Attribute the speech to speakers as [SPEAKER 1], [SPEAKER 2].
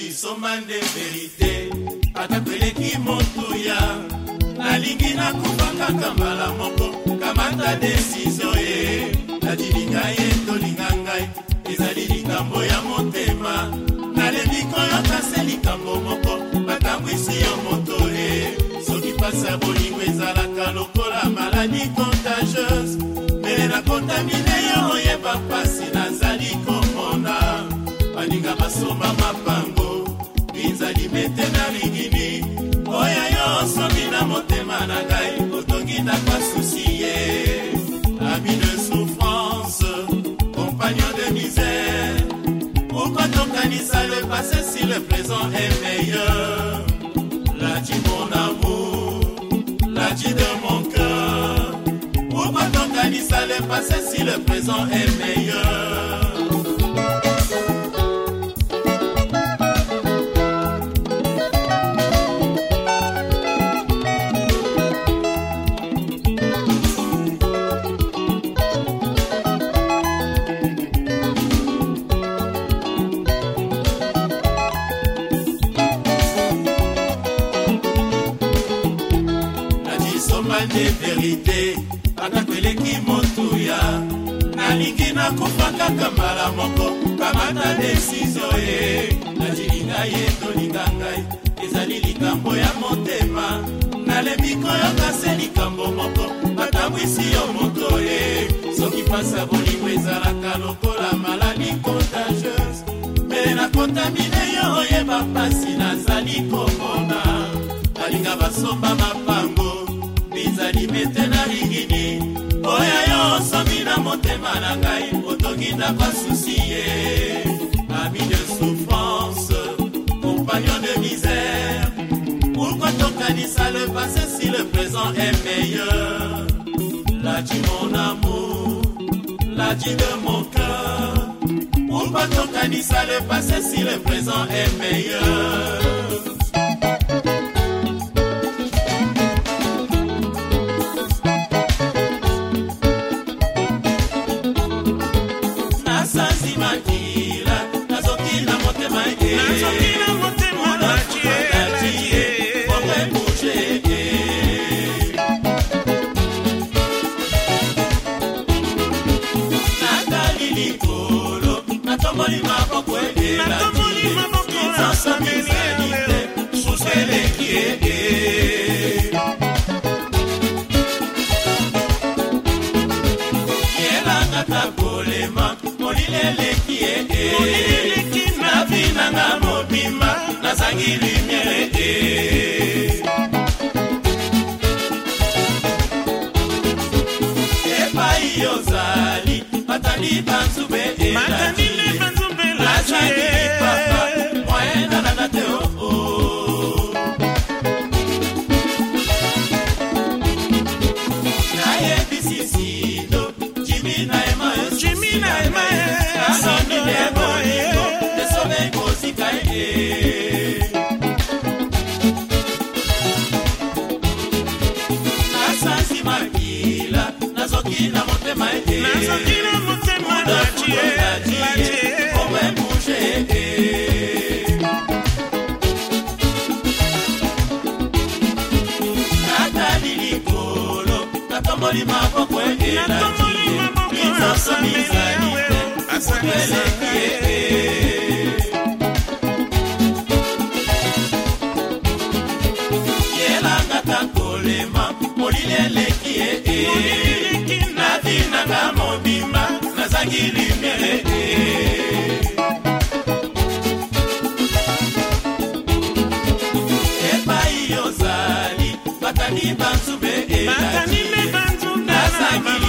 [SPEAKER 1] somande verite atapeleki motuya nalingi nakufaka kambala moko kamata desizio ye najilinga ye tolinga ngai ezali likambo ya motema nalembi koyoka se likambo moko batambwisi yo moto ye soki pasi ya bolingo ezalaka lokola maladi contagieuse mele nakontamine yo oyeba pasi nazali komona baninga basomba mapango binzali mete na lingini oya yo somi na motema na ngai otongi na kwa susi ye ami de souffrance compagnon de misère pourquoi t'organiser le passé si le présent est meilleur l'as-tu mon amour l'as-tu de mon cœur pourquoi t'organiser le passé si le présent est meilleur. De vérité atakweleki motuya nalingi nakufaka kambala moko kamata desizio ye najilinga ye tolinga ngai ezali likambo ya motema nalembi koyoka se likambo moko batambwisi yo moto ye soki pasa bolingo ezalaka lokola maladi contagieuse mele nakontamine yo oyeba pasi nazali komona nalinga basomba mapango bizali mete na lingini oya yo somi na motema na ngai otongi na kwa susi ye ami de souffrance compagnon de misère pourquoi t'organiser le passé si le présent est meilleur l'as-tu mon amour l'as-tu de mon cœur pourquoi t'organiser le passé si le présent est meilleur.
[SPEAKER 2] Batani banzube